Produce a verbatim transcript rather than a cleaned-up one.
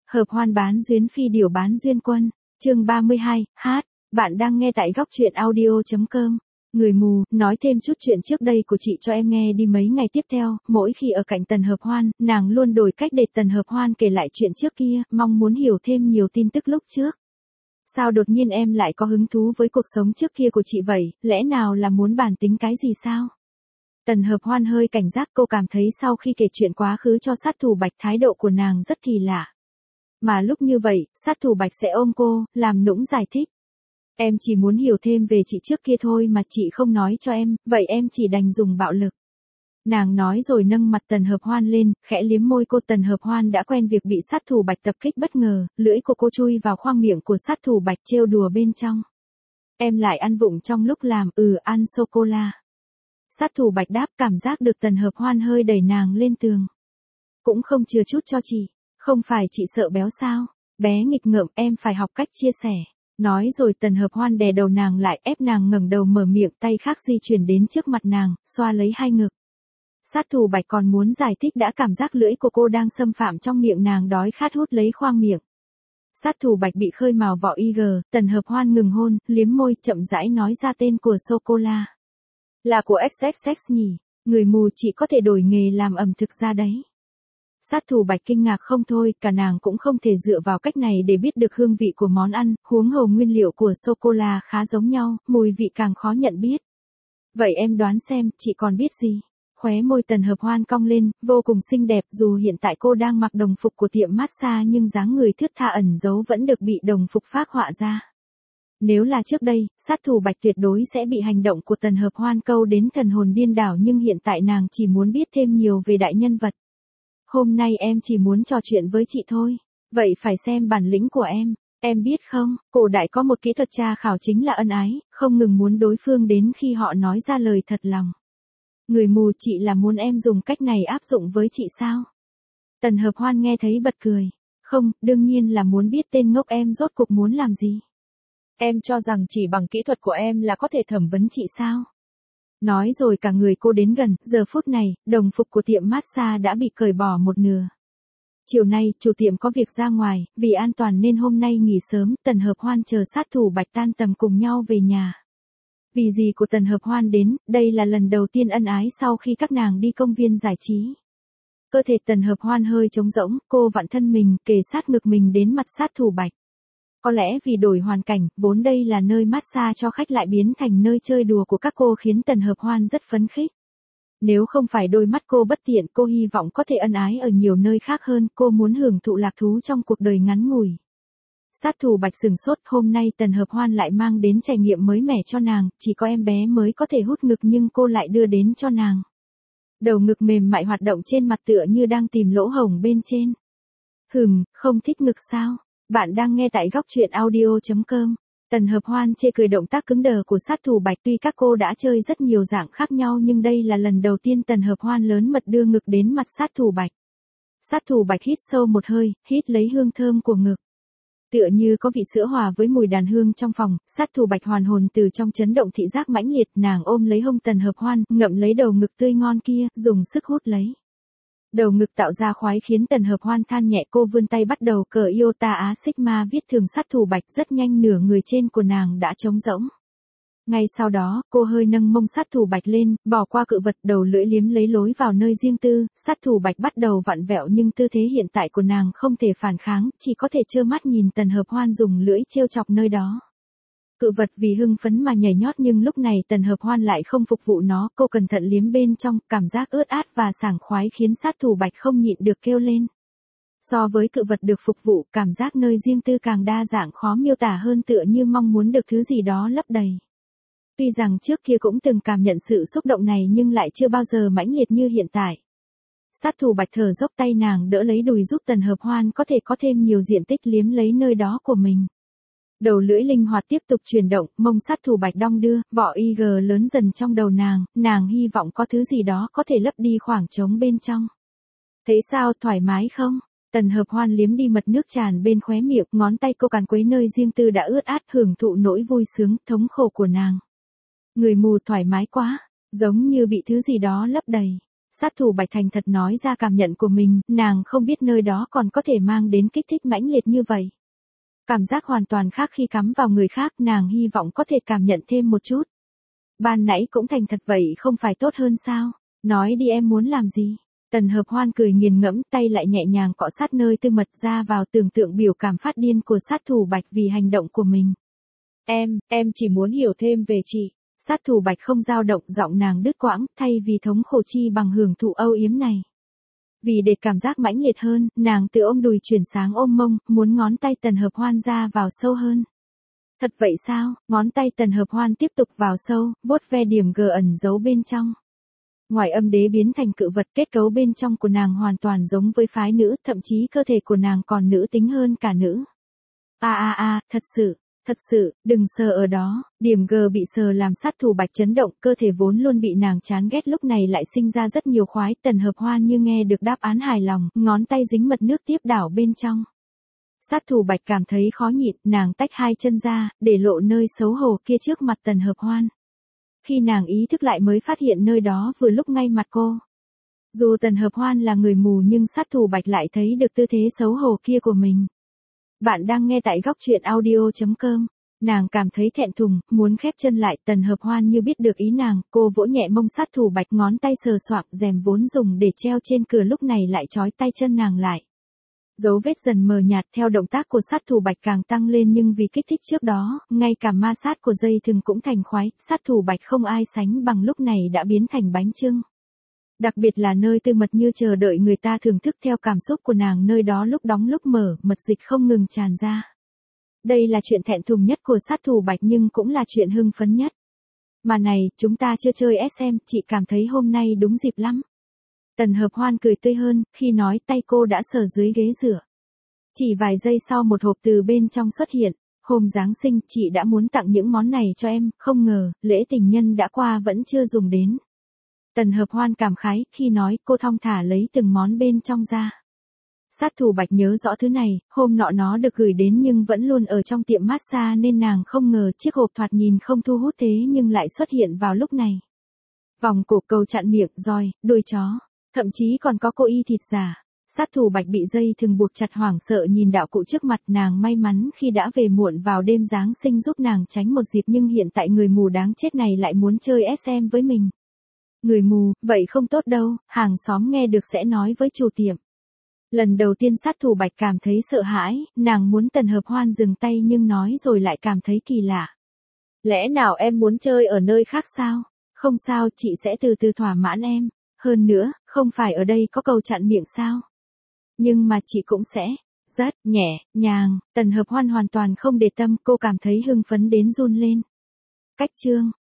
Hợp hoan bán duyên phi điểu bán duyên quân, chương ba mươi hai, hát, bạn đang nghe tại góc truyện audio.com. Người mù, nói thêm chút chuyện trước đây của chị cho em nghe đi. Mấy ngày tiếp theo, mỗi khi ở cạnh Tần Hợp Hoan, nàng luôn đổi cách để Tần Hợp Hoan kể lại chuyện trước kia, mong muốn hiểu thêm nhiều tin tức lúc trước. Sao đột nhiên em lại có hứng thú với cuộc sống trước kia của chị vậy, lẽ nào là muốn bàn tính cái gì sao? Tần Hợp Hoan hơi cảnh giác, cô cảm thấy sau khi kể chuyện quá khứ cho sát thủ Bạch, thái độ của nàng rất kỳ lạ. Mà lúc như vậy, sát thủ Bạch sẽ ôm cô, làm nũng giải thích. Em chỉ muốn hiểu thêm về chị trước kia thôi mà chị không nói cho em, vậy em chỉ đành dùng bạo lực. Nàng nói rồi nâng mặt Tần Hợp Hoan lên, khẽ liếm môi cô. Tần Hợp Hoan đã quen việc bị sát thủ Bạch tập kích bất ngờ, lưỡi của cô chui vào khoang miệng của sát thủ Bạch trêu đùa bên trong. Em lại ăn vụng trong lúc làm, ừ ăn sô-cô-la. Sát thủ Bạch đáp, cảm giác được Tần Hợp Hoan hơi đẩy nàng lên tường. Cũng không chừa chút cho chị, không phải chị sợ béo sao? Bé nghịch ngợm, em phải học cách chia sẻ. Nói rồi Tần Hợp Hoan đè đầu nàng lại, ép nàng ngẩng đầu mở miệng, tay khác di chuyển đến trước mặt nàng, xoa lấy hai ngực. Sát thủ Bạch còn muốn giải thích đã cảm giác lưỡi của cô đang xâm phạm trong miệng nàng, đói khát hút lấy khoang miệng. Sát thủ Bạch bị khơi mào vỏ y gờ, Tần Hợp Hoan ngừng hôn, liếm môi, chậm rãi nói ra tên của sô-cô-la. Là của ích ích ích nhỉ, người mù chỉ có thể đổi nghề làm ẩm thực ra đấy. Sát thủ Bạch kinh ngạc không thôi, cả nàng cũng không thể dựa vào cách này để biết được hương vị của món ăn, huống hồ nguyên liệu của sô-cô-la khá giống nhau, mùi vị càng khó nhận biết. Vậy em đoán xem, chị còn biết gì? Khóe môi Tần Hợp Hoan cong lên, vô cùng xinh đẹp, dù hiện tại cô đang mặc đồng phục của tiệm massage nhưng dáng người thướt tha ẩn giấu vẫn được bị đồng phục phác họa ra. Nếu là trước đây, sát thủ Bạch tuyệt đối sẽ bị hành động của Tần Hợp Hoan câu đến thần hồn điên đảo, nhưng hiện tại nàng chỉ muốn biết thêm nhiều về đại nhân vật. Hôm nay em chỉ muốn trò chuyện với chị thôi, vậy phải xem bản lĩnh của em. Em biết không, cổ đại có một kỹ thuật tra khảo chính là ân ái, không ngừng muốn đối phương đến khi họ nói ra lời thật lòng. Người mù, chị là muốn em dùng cách này áp dụng với chị sao? Tần Hợp Hoan nghe thấy bật cười. Không, đương nhiên là muốn biết tên ngốc em rốt cuộc muốn làm gì. Em cho rằng chỉ bằng kỹ thuật của em là có thể thẩm vấn chị sao? Nói rồi cả người cô đến gần, giờ phút này, đồng phục của tiệm massage đã bị cởi bỏ một nửa. Chiều nay, chủ tiệm có việc ra ngoài, vì an toàn nên hôm nay nghỉ sớm, Tần Hợp Hoan chờ sát thủ Bạch tan tầm cùng nhau về nhà. Vì dì của Tần Hợp Hoan đến, đây là lần đầu tiên ân ái sau khi các nàng đi công viên giải trí. Cơ thể Tần Hợp Hoan hơi trống rỗng, cô vặn thân mình, kề sát ngực mình đến mặt sát thủ Bạch. Có lẽ vì đổi hoàn cảnh, vốn đây là nơi massage cho khách lại biến thành nơi chơi đùa của các cô, khiến Tần Hợp Hoan rất phấn khích. Nếu không phải đôi mắt cô bất tiện, cô hy vọng có thể ân ái ở nhiều nơi khác hơn, cô muốn hưởng thụ lạc thú trong cuộc đời ngắn ngủi. Sát thủ Bạch sừng sốt, hôm nay Tần Hợp Hoan lại mang đến trải nghiệm mới mẻ cho nàng, chỉ có em bé mới có thể hút ngực nhưng cô lại đưa đến cho nàng. Đầu ngực mềm mại hoạt động trên mặt tựa như đang tìm lỗ hổng bên trên. Hừm, không thích ngực sao? Bạn đang nghe tại góc truyện audio.com. Tần Hợp Hoan chê cười động tác cứng đờ của sát thủ Bạch, tuy các cô đã chơi rất nhiều dạng khác nhau nhưng đây là lần đầu tiên Tần Hợp Hoan lớn mật đưa ngực đến mặt sát thủ Bạch. Sát thủ Bạch hít sâu một hơi, hít lấy hương thơm của ngực. Tựa như có vị sữa hòa với mùi đàn hương trong phòng, sát thủ Bạch hoàn hồn từ trong chấn động thị giác mãnh liệt, nàng ôm lấy hông Tần Hợp Hoan, ngậm lấy đầu ngực tươi ngon kia, dùng sức hút lấy. Đầu ngực tạo ra khoái khiến Tần Hợp Hoan than nhẹ, cô vươn tay bắt đầu cờ Iota Á Sigma viết thường sát thủ Bạch, rất nhanh nửa người trên của nàng đã trống rỗng. Ngay sau đó, cô hơi nâng mông sát thủ Bạch lên, bỏ qua cự vật, đầu lưỡi liếm lấy lối vào nơi riêng tư, sát thủ Bạch bắt đầu vặn vẹo nhưng tư thế hiện tại của nàng không thể phản kháng, chỉ có thể trơ mắt nhìn Tần Hợp Hoan dùng lưỡi trêu chọc nơi đó. Cự vật vì hưng phấn mà nhảy nhót nhưng lúc này Tần Hợp Hoan lại không phục vụ nó, cô cẩn thận liếm bên trong, cảm giác ướt át và sảng khoái khiến sát thủ Bạch không nhịn được kêu lên. So với cự vật được phục vụ, cảm giác nơi riêng tư càng đa dạng khó miêu tả hơn, tựa như mong muốn được thứ gì đó lấp đầy. Tuy rằng trước kia cũng từng cảm nhận sự xúc động này nhưng lại chưa bao giờ mãnh liệt như hiện tại. Sát thủ Bạch thở dốc, tay nàng đỡ lấy đùi giúp Tần Hợp Hoan có thể có thêm nhiều diện tích liếm lấy nơi đó của mình. Đầu lưỡi linh hoạt tiếp tục chuyển động, mông sát thủ Bạch đong đưa, vỏ i giê lớn dần trong đầu nàng, nàng hy vọng có thứ gì đó có thể lấp đi khoảng trống bên trong. Thấy sao, thoải mái không? Tần Hợp Hoan liếm đi mật nước tràn bên khóe miệng, ngón tay cô càn quấy nơi riêng tư đã ướt át, hưởng thụ nỗi vui sướng, thống khổ của nàng. Người mù, thoải mái quá, giống như bị thứ gì đó lấp đầy. Sát thủ Bạch thành thật nói ra cảm nhận của mình, nàng không biết nơi đó còn có thể mang đến kích thích mãnh liệt như vậy. Cảm giác hoàn toàn khác khi cắm vào người khác, nàng hy vọng có thể cảm nhận thêm một chút. Ban nãy cũng thành thật vậy không phải tốt hơn sao? Nói đi em muốn làm gì? Tần Hợp Hoan cười nghiền ngẫm, tay lại nhẹ nhàng cọ sát nơi tư mật ra vào, tưởng tượng biểu cảm phát điên của sát thủ Bạch vì hành động của mình. Em, em chỉ muốn hiểu thêm về chị. Sát thủ Bạch không dao động, giọng nàng đứt quãng, thay vì thống khổ chi bằng hưởng thụ âu yếm này. Vì để cảm giác mãnh liệt hơn, nàng từ ôm đùi chuyển sang ôm mông, muốn ngón tay Tần Hợp Hoan ra vào sâu hơn. Thật vậy sao? Ngón tay Tần Hợp Hoan tiếp tục vào sâu, vuốt ve điểm gờ ẩn giấu bên trong. Ngoài âm đế biến thành cự vật, kết cấu bên trong của nàng hoàn toàn giống với phái nữ, thậm chí cơ thể của nàng còn nữ tính hơn cả nữ. A a a, thật sự, thật sự, đừng sờ ở đó. Điểm G bị sờ làm sát thủ Bạch chấn động, cơ thể vốn luôn bị nàng chán ghét lúc này lại sinh ra rất nhiều khoái. Tần Hợp Hoan như nghe được đáp án hài lòng, ngón tay dính mật nước tiếp đảo bên trong. Sát thủ Bạch cảm thấy khó nhịn, nàng tách hai chân ra, để lộ nơi xấu hổ kia trước mặt Tần Hợp Hoan. Khi nàng ý thức lại mới phát hiện nơi đó vừa lúc ngay mặt cô. Dù Tần Hợp Hoan là người mù nhưng sát thủ Bạch lại thấy được tư thế xấu hổ kia của mình. Bạn đang nghe tại góc truyện audio chấm com. Nàng cảm thấy thẹn thùng, muốn khép chân lại. Tần Hợp Hoan như biết được ý nàng, cô vỗ nhẹ mông sát thủ Bạch, ngón tay sờ soạng rèm vốn dùng để treo trên cửa lúc này lại trói tay chân nàng lại. Dấu vết dần mờ nhạt theo động tác của sát thủ Bạch càng tăng lên, nhưng vì kích thích trước đó, ngay cả ma sát của dây thừng cũng thành khoái. Sát thủ Bạch không ai sánh bằng lúc này đã biến thành bánh chưng. Đặc biệt là nơi tư mật như chờ đợi người ta thưởng thức theo cảm xúc của nàng, nơi đó lúc đóng lúc mở, mật dịch không ngừng tràn ra. Đây là chuyện thẹn thùng nhất của sát thủ Bạch nhưng cũng là chuyện hưng phấn nhất. Mà này, chúng ta chưa chơi ét em, chị cảm thấy hôm nay đúng dịp lắm. Tần Hợp Hoan cười tươi hơn, khi nói tay cô đã sờ dưới ghế rửa. Chỉ vài giây sau một hộp từ bên trong xuất hiện. Hôm Giáng sinh, chị đã muốn tặng những món này cho em, không ngờ, lễ tình nhân đã qua vẫn chưa dùng đến. Tần Hợp Hoan cảm khái, khi nói, cô thong thả lấy từng món bên trong ra. Sát thủ Bạch nhớ rõ thứ này, hôm nọ nó được gửi đến nhưng vẫn luôn ở trong tiệm massage nên nàng không ngờ chiếc hộp thoạt nhìn không thu hút thế nhưng lại xuất hiện vào lúc này. Vòng cổ, cầu chặn miệng, roi, đuôi chó, thậm chí còn có cô y thịt giả. Sát thủ Bạch bị dây thừng buộc chặt, hoảng sợ nhìn đạo cụ trước mặt. Nàng may mắn khi đã về muộn vào đêm Giáng sinh giúp nàng tránh một dịp, nhưng hiện tại người mù đáng chết này lại muốn chơi ét em với mình. Người mù, vậy không tốt đâu, hàng xóm nghe được sẽ nói với chủ tiệm. Lần đầu tiên sát thủ Bạch cảm thấy sợ hãi, nàng muốn Tần Hợp Hoan dừng tay nhưng nói rồi lại cảm thấy kỳ lạ. Lẽ nào em muốn chơi ở nơi khác sao? Không sao, chị sẽ từ từ thỏa mãn em. Hơn nữa, không phải ở đây có cầu chặn miệng sao? Nhưng mà chị cũng sẽ rất nhẹ nhàng. Tần Hợp Hoan hoàn toàn không để tâm, cô cảm thấy hưng phấn đến run lên. Cách chương